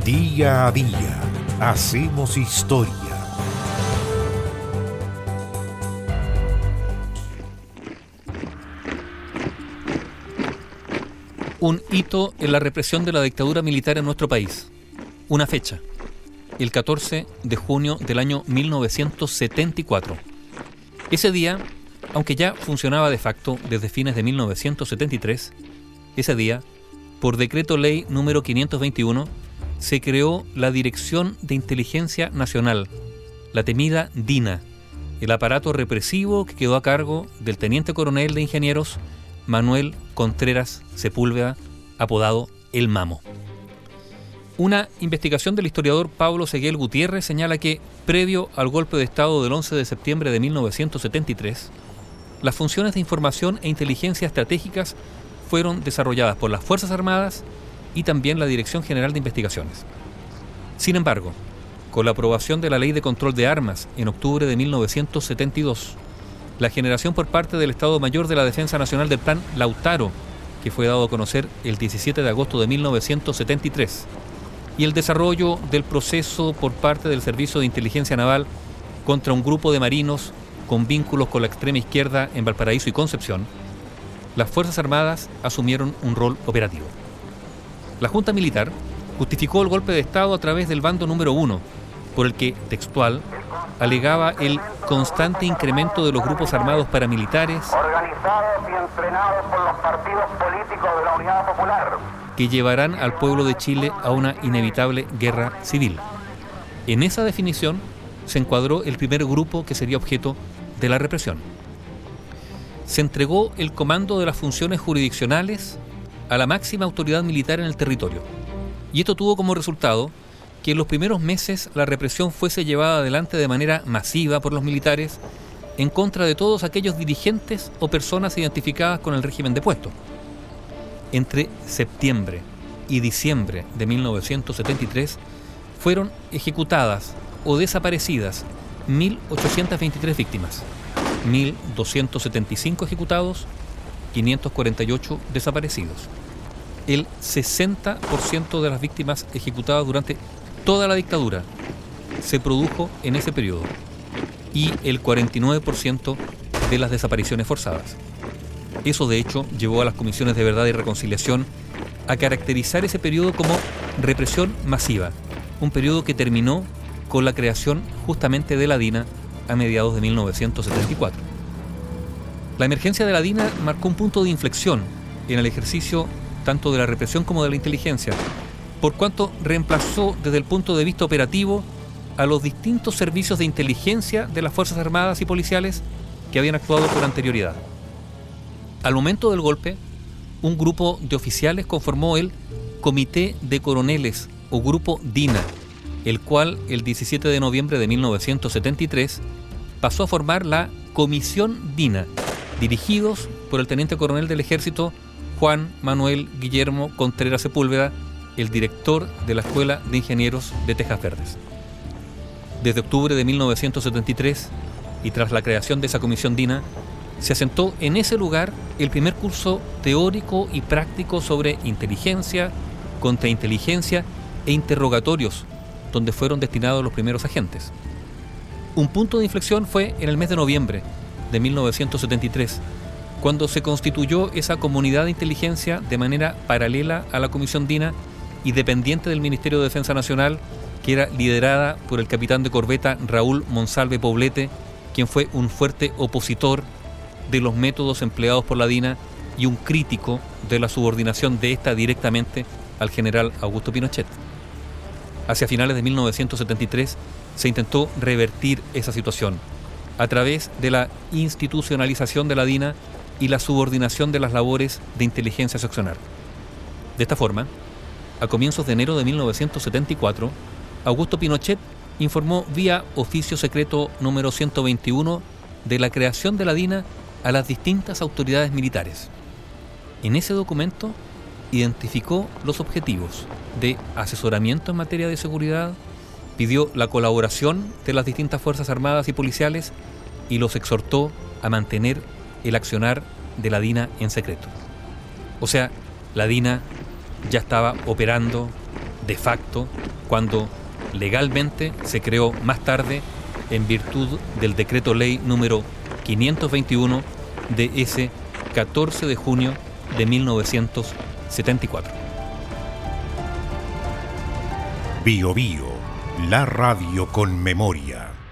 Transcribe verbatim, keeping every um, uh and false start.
Día a día hacemos historia. Un hito en la represión de la dictadura militar en nuestro país. Una fecha, el catorce de junio del año mil novecientos setenta y cuatro. Ese día, aunque ya funcionaba de facto desde fines de mil novecientos setenta y tres, ese día, por decreto ley número quinientos veintiuno, se creó la Dirección de Inteligencia Nacional, la temida DINA, el aparato represivo que quedó a cargo del teniente coronel de ingenieros Manuel Contreras Sepúlveda, apodado El Mamo. Una investigación del historiador Pablo Seguel Gutiérrez señala que, previo al golpe de Estado del once de septiembre de mil novecientos setenta y tres, las funciones de información e inteligencia estratégicas fueron desarrolladas por las Fuerzas Armadas y también la Dirección General de Investigaciones. Sin embargo, con la aprobación de la Ley de Control de Armas en octubre de mil novecientos setenta y dos, la generación por parte del Estado Mayor de la Defensa Nacional del Plan Lautaro, que fue dado a conocer el diecisiete de agosto de mil novecientos setenta y tres, y el desarrollo del proceso por parte del Servicio de Inteligencia Naval contra un grupo de marinos con vínculos con la extrema izquierda en Valparaíso y Concepción, las Fuerzas Armadas asumieron un rol operativo. La Junta Militar justificó el golpe de Estado a través del bando número uno, por el que, textual, alegaba el constante incremento de los grupos armados paramilitares organizados y entrenados por los partidos políticos de la Unidad Popular, que llevarán al pueblo de Chile a una inevitable guerra civil. En esa definición se encuadró el primer grupo que sería objeto de la represión. Se entregó el comando de las funciones jurisdiccionales a la máxima autoridad militar en el territorio. Y esto tuvo como resultado que en los primeros meses la represión fuese llevada adelante de manera masiva por los militares en contra de todos aquellos dirigentes o personas identificadas con el régimen depuesto. Entre septiembre y diciembre de mil novecientos setenta y tres fueron ejecutadas o desaparecidas mil ochocientas veintitrés víctimas, mil doscientos setenta y cinco ejecutados, quinientos cuarenta y ocho desaparecidos. El sesenta por ciento de las víctimas ejecutadas durante toda la dictadura se produjo en ese periodo y el cuarenta y nueve por ciento de las desapariciones forzadas. Eso, de hecho, llevó a las comisiones de verdad y reconciliación a caracterizar ese periodo como represión masiva, un periodo que terminó con la creación justamente de la DINA a mediados de mil novecientos setenta y cuatro. La emergencia de la DINA marcó un punto de inflexión en el ejercicio tanto de la represión como de la inteligencia, por cuanto reemplazó desde el punto de vista operativo a los distintos servicios de inteligencia de las Fuerzas Armadas y policiales que habían actuado con anterioridad. Al momento del golpe, un grupo de oficiales conformó el Comité de Coroneles o Grupo DINA, el cual el diecisiete de noviembre de mil novecientos setenta y tres pasó a formar la Comisión DINA, dirigidos por el teniente coronel del Ejército Juan Manuel Guillermo Contreras Sepúlveda, el director de la Escuela de Ingenieros de Tejas Verdes. Desde octubre de mil novecientos setenta y tres, y tras la creación de esa Comisión DINA, se asentó en ese lugar el primer curso teórico y práctico sobre inteligencia, contrainteligencia e interrogatorios, donde fueron destinados los primeros agentes. Un punto de inflexión fue en el mes de noviembre de mil novecientos setenta y tres, cuando se constituyó esa comunidad de inteligencia de manera paralela a la Comisión DINA y dependiente del Ministerio de Defensa Nacional, que era liderada por el capitán de corbeta Raúl Monsalve Poblete, quien fue un fuerte opositor de los métodos empleados por la DINA y un crítico de la subordinación de esta directamente al general Augusto Pinochet. Hacia finales de mil novecientos setenta y tres se intentó revertir esa situación a través de la institucionalización de la DINA y la subordinación de las labores de inteligencia seccional. De esta forma, a comienzos de enero de mil novecientos setenta y cuatro, Augusto Pinochet informó vía oficio secreto número ciento veintiuno de la creación de la DINA a las distintas autoridades militares. En ese documento identificó los objetivos de asesoramiento en materia de seguridad, pidió la colaboración de las distintas fuerzas armadas y policiales y los exhortó a mantener el accionar de la DINA en secreto. O sea, la DINA ya estaba operando, de facto cuando legalmente se creó más tarde en virtud del decreto ley número quinientos veintiuno de ese catorce de junio de mil novecientos setenta y cuatro. Bio Bio, la radio con memoria.